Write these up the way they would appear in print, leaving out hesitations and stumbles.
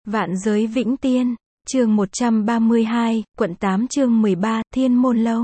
Vạn giới vĩnh tiên, chương 132, quận 8 chương 13, Thiên Môn Lâu.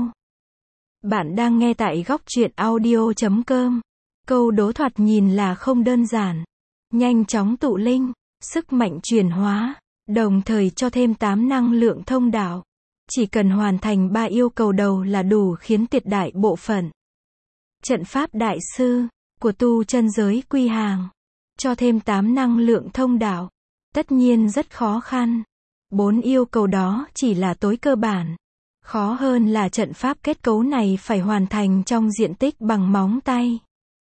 Bạn đang nghe tại góc truyện audio.com. Câu đố thoạt nhìn là không đơn giản. Nhanh chóng tụ linh, sức mạnh chuyển hóa, đồng thời cho thêm 8 năng lượng thông đạo. Chỉ cần hoàn thành 3 yêu cầu đầu là đủ khiến tuyệt đại bộ phận trận pháp đại sư của tu chân giới quy hàng. Cho thêm 8 năng lượng thông đạo, tất nhiên rất khó khăn. 4 yêu cầu đó chỉ là tối cơ bản. Khó hơn là trận pháp kết cấu này phải hoàn thành trong diện tích bằng móng tay.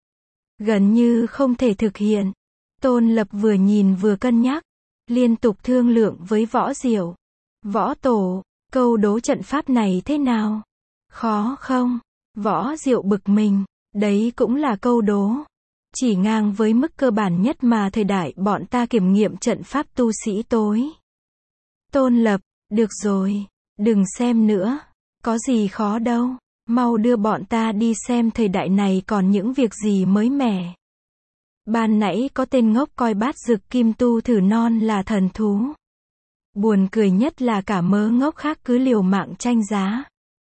Gần như không thể thực hiện. Tôn Lập vừa nhìn vừa cân nhắc, liên tục thương lượng với Võ Diệu. Võ Tổ, câu đố trận pháp này thế nào? Khó không? Võ Diệu bực mình, đấy cũng là câu đố. Chỉ ngang với mức cơ bản nhất mà thời đại bọn ta kiểm nghiệm trận pháp tu sĩ tối. Tôn Lập, được rồi, đừng xem nữa, có gì khó đâu, mau đưa bọn ta đi xem thời đại này còn những việc gì mới mẻ. Ban nãy có tên ngốc coi bát dực kim tu thử non là thần thú. Buồn cười nhất là cả mớ ngốc khác cứ liều mạng tranh giá.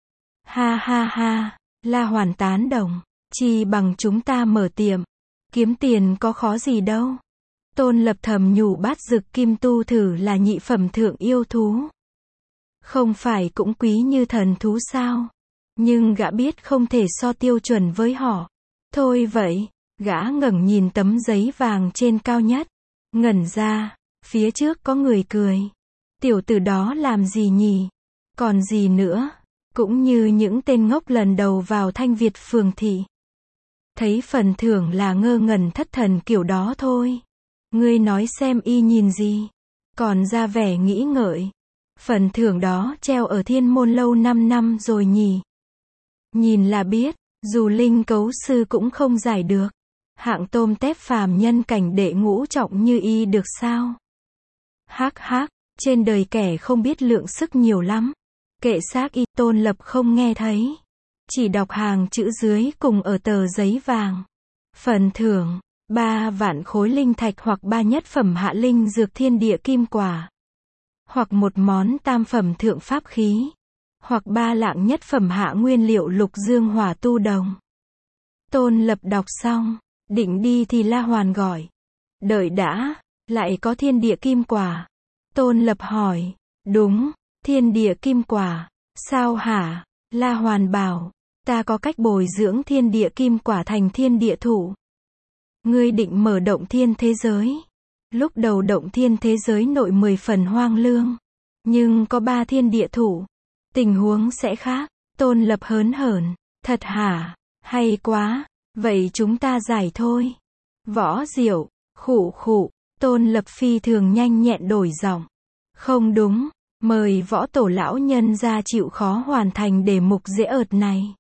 Ha ha ha, La Hoàn tán đồng, chi bằng chúng ta mở tiệm, kiếm tiền có khó gì đâu. Tôn Lập thầm nhủ bát dực kim tu thử là nhị phẩm thượng yêu thú. Không phải cũng quý như thần thú sao? Nhưng gã biết không thể so tiêu chuẩn với họ. Thôi vậy, gã ngẩng nhìn tấm giấy vàng trên cao nhất. Ngẩn ra, phía trước có người cười. Tiểu tử đó làm gì nhỉ? Còn gì nữa? Cũng như những tên ngốc lần đầu vào Thanh Việt phường thị. Thấy phần thưởng là ngơ ngẩn thất thần kiểu đó thôi. Ngươi nói xem y nhìn gì? Còn ra vẻ nghĩ ngợi. Phần thưởng đó treo ở Thiên Môn Lâu 5 năm rồi nhỉ? Nhìn là biết, dù linh cấu sư cũng không giải được. Hạng tôm tép phàm nhân cảnh đệ ngũ trọng như y được sao? Hắc hắc, trên đời kẻ không biết lượng sức nhiều lắm. Kệ xác y, Tôn Lập không nghe thấy. Chỉ đọc hàng chữ dưới cùng ở tờ giấy vàng. Phần thưởng 3 vạn khối linh thạch hoặc 3 nhất phẩm hạ linh dược thiên địa kim quả. Hoặc một món tam phẩm thượng pháp khí. Hoặc 3 lạng nhất phẩm hạ nguyên liệu lục dương hỏa tu đồng. Tôn Lập đọc xong, định đi thì La Hoàn gọi. Đợi đã, lại có thiên địa kim quả. Tôn Lập hỏi, đúng, thiên địa kim quả, sao hả? La Hoàn bảo, ta có cách bồi dưỡng thiên địa kim quả thành thiên địa thụ. Ngươi định mở động thiên thế giới. Lúc đầu động thiên thế giới nội 10 phần hoang lương. Nhưng có 3 thiên địa thụ. Tình huống sẽ khác. Tôn Lập hớn hởn. Thật hả? Hay quá. Vậy chúng ta giải thôi. Võ Diệu, khụ khụ. Tôn Lập phi thường nhanh nhẹn đổi giọng. Không đúng. Mời Võ Tổ lão nhân ra chịu khó hoàn thành đề mục dễ ợt này.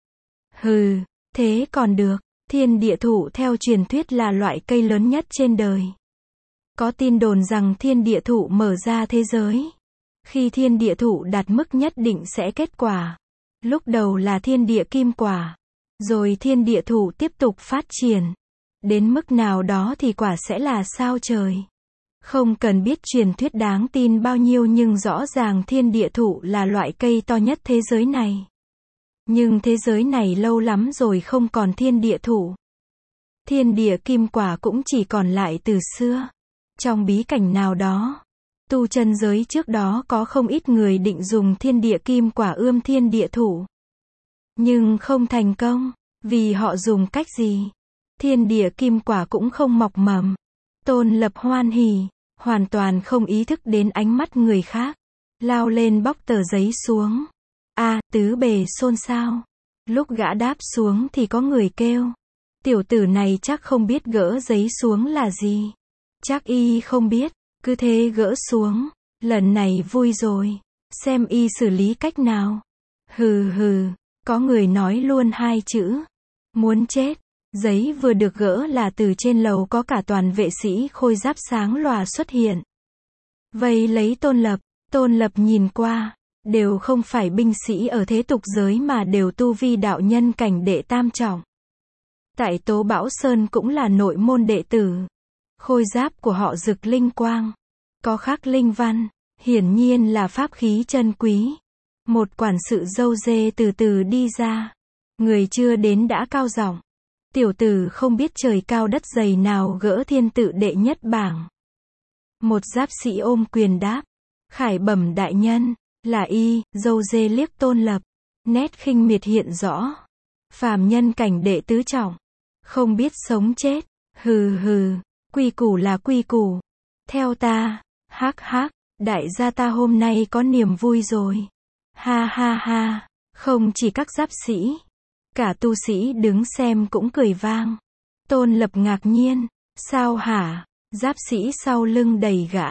Hừ, thế còn được. Thiên địa thụ theo truyền thuyết là loại cây lớn nhất trên đời. Có tin đồn rằng thiên địa thụ mở ra thế giới. Khi thiên địa thụ đạt mức nhất định sẽ kết quả. Lúc đầu là thiên địa kim quả. Rồi thiên địa thụ tiếp tục phát triển. Đến mức nào đó thì quả sẽ là sao trời. Không cần biết truyền thuyết đáng tin bao nhiêu nhưng rõ ràng thiên địa thụ là loại cây to nhất thế giới này. Nhưng thế giới này lâu lắm rồi không còn thiên địa thụ. Thiên địa kim quả cũng chỉ còn lại từ xưa. Trong bí cảnh nào đó, tu chân giới trước đó có không ít người định dùng thiên địa kim quả ươm thiên địa thụ. Nhưng không thành công, vì họ dùng cách gì? Thiên địa kim quả cũng không mọc mầm. Tôn Lập hoan hỉ, hoàn toàn không ý thức đến ánh mắt người khác. Lao lên bóc tờ giấy xuống. Tứ bề xôn xao. Lúc gã đáp xuống thì có người kêu. Tiểu tử này chắc không biết gỡ giấy xuống là gì. Chắc y không biết, cứ thế gỡ xuống. Lần này vui rồi. Xem y xử lý cách nào. Hừ hừ, có người nói luôn 2 chữ. Muốn chết. Giấy vừa được gỡ là từ trên lầu có cả toàn vệ sĩ khôi giáp sáng lòa xuất hiện. Vây lấy Tôn Lập. Tôn Lập nhìn qua. Đều không phải binh sĩ ở thế tục giới mà đều tu vi đạo nhân cảnh đệ tam trọng. Tại Tố Bảo Sơn cũng là nội môn đệ tử. Khôi giáp của họ rực linh quang. có khắc linh văn, hiển nhiên là pháp khí chân quý. Một quản sự râu dê từ từ đi ra. Người chưa đến đã cao giọng. Tiểu tử không biết trời cao đất dày nào gỡ thiên tự đệ nhất bảng. Một giáp sĩ ôm quyền đáp. Khải bẩm đại nhân, là y. Râu dê liếc Tôn Lập. Nét khinh miệt hiện rõ. Phàm nhân cảnh đệ tứ trọng. Không biết sống chết. Hừ hừ, quy củ là quy củ. Theo ta, hắc hắc, đại gia ta hôm nay có niềm vui rồi. Ha ha ha, không chỉ các giáp sĩ, cả tu sĩ đứng xem cũng cười vang. Tôn Lập ngạc nhiên, sao hả? Giáp sĩ sau lưng đẩy gã.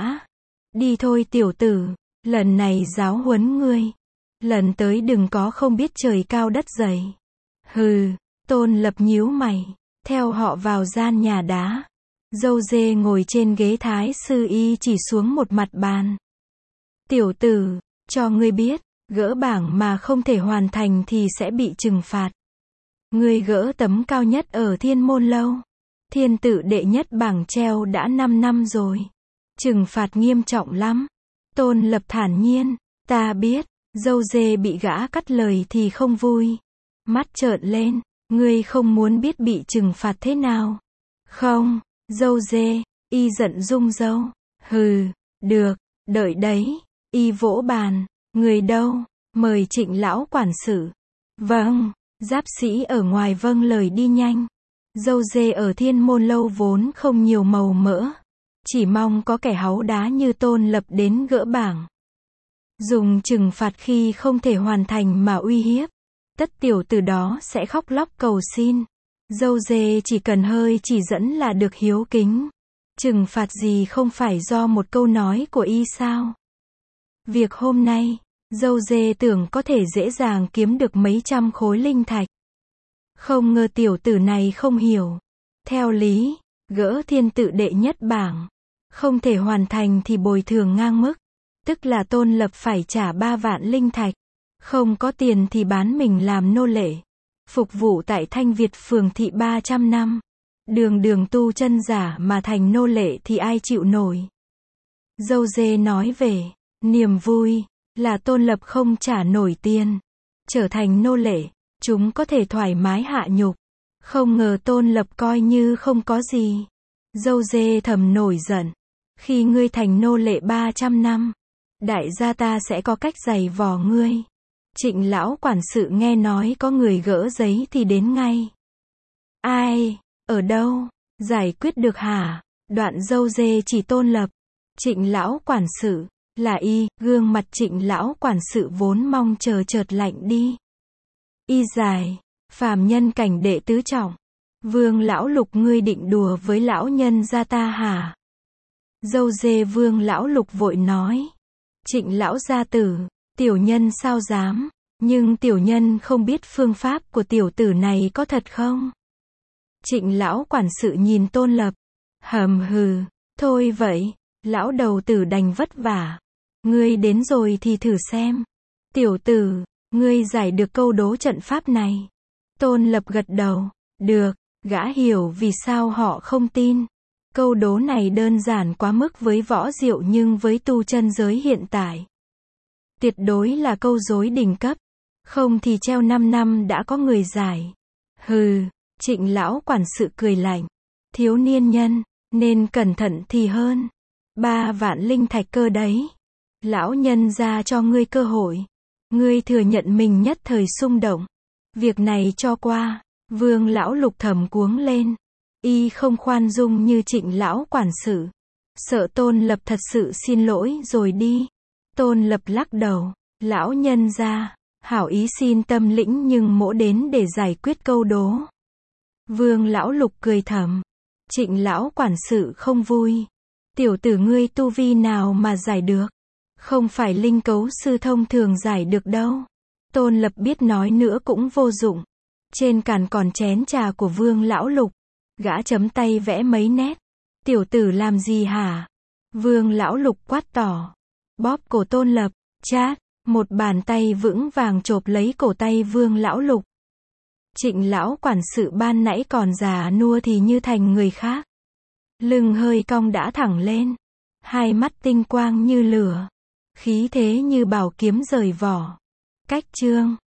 Đi thôi tiểu tử, lần này giáo huấn ngươi. Lần tới đừng có không biết trời cao đất dày. Hừ, Tôn Lập nhíu mày, theo họ vào gian nhà đá. Dâu dê ngồi trên ghế thái sư y chỉ xuống một mặt bàn. Tiểu tử, cho ngươi biết, gỡ bảng mà không thể hoàn thành thì sẽ bị trừng phạt. Ngươi gỡ tấm cao nhất ở Thiên Môn Lâu. Thiên tự đệ nhất bảng treo đã 5 năm rồi. Trừng phạt nghiêm trọng lắm. Tôn Lập thản nhiên, ta biết. Dâu dê bị gã cắt lời thì không vui. Mắt trợn lên, ngươi không muốn biết bị trừng phạt thế nào? Không, dâu dê, y giận rung râu. Hừ, được, đợi đấy. Y vỗ bàn, người đâu? Mời Trịnh lão quản sự. Vâng, giáp sĩ ở ngoài vâng lời đi nhanh. Dâu dê ở Thiên Môn Lâu vốn không nhiều màu mỡ. Chỉ mong có kẻ háu đá như Tôn Lập đến gỡ bảng. Dùng trừng phạt khi không thể hoàn thành mà uy hiếp. Tất tiểu từ đó sẽ khóc lóc cầu xin. Dâu dê chỉ cần hơi chỉ dẫn là được hiếu kính. Trừng phạt gì không phải do một câu nói của y sao? Việc hôm nay, dâu dê tưởng có thể dễ dàng kiếm được mấy trăm khối linh thạch. Không ngờ tiểu tử này không hiểu. Theo lý, gỡ thiên tự đệ nhất bảng. Không thể hoàn thành thì bồi thường ngang mức. Tức là Tôn Lập phải trả 3 vạn linh thạch. Không có tiền thì bán mình làm nô lệ. Phục vụ tại Thanh Việt phường thị 300 năm. Đường đường tu chân giả mà thành nô lệ thì ai chịu nổi. Dâu dê nói về, niềm vui, là Tôn Lập không trả nổi tiền. Trở thành nô lệ, chúng có thể thoải mái hạ nhục. Không ngờ Tôn Lập coi như không có gì. Dâu dê thầm nổi giận. Khi ngươi thành nô lệ 300 năm, đại gia ta sẽ có cách giày vò ngươi. Trịnh lão quản sự nghe nói có người gỡ giấy thì đến ngay. Ai? Ở đâu? Giải quyết được hả? Đoạn dâu dê chỉ Tôn Lập. Trịnh lão quản sự, là y. Gương mặt Trịnh lão quản sự vốn mong chờ chợt lạnh đi. Y dài, phàm nhân cảnh đệ tứ trọng. Vương lão Lục ngươi định đùa với lão nhân gia ta hả? Dâu dê Vương lão Lục vội nói. Trịnh lão gia tử, tiểu nhân sao dám, nhưng tiểu nhân không biết phương pháp của tiểu tử này có thật không? Trịnh lão quản sự nhìn Tôn Lập. Hầm hừ, thôi vậy, lão đầu tử đành vất vả. Ngươi đến rồi thì thử xem. Tiểu tử, ngươi giải được câu đố trận pháp này. Tôn Lập gật đầu. Được, gã hiểu vì sao họ không tin. Câu đố này đơn giản quá mức với võ diệu nhưng với tu chân giới hiện tại. Tuyệt đối là câu rối đỉnh cấp. Không thì treo 5 năm đã có người giải. Hừ, Trịnh lão quản sự cười lạnh. Thiếu niên nhân, nên cẩn thận thì hơn. 3 vạn linh thạch cơ đấy. Lão nhân ra cho ngươi cơ hội. Ngươi thừa nhận mình nhất thời xung động. Việc này cho qua. Vương lão Lục thầm cuống lên. Y không khoan dung như Trịnh lão quản sự. Sợ Tôn Lập thật sự xin lỗi rồi đi. Tôn Lập lắc đầu. Lão nhân ra, hảo ý xin tâm lĩnh nhưng mỗ đến để giải quyết câu đố. Vương lão Lục cười thầm. Trịnh lão quản sự không vui. Tiểu tử ngươi tu vi nào mà giải được? Không phải linh cấu sư thông thường giải được đâu. Tôn Lập biết nói nữa cũng vô dụng. Trên càn còn chén trà của Vương lão Lục. Gã chấm tay vẽ mấy nét. Tiểu tử làm gì hả? Vương lão Lục quát tỏ. Bóp cổ Tôn Lập. Chát, một bàn tay vững vàng chộp lấy cổ tay Vương lão Lục. Trịnh lão quản sự ban nãy còn già nua thì như thành người khác. Lưng hơi cong đã thẳng lên. hai mắt tinh quang như lửa, khí thế như bảo kiếm rời vỏ. Cách chương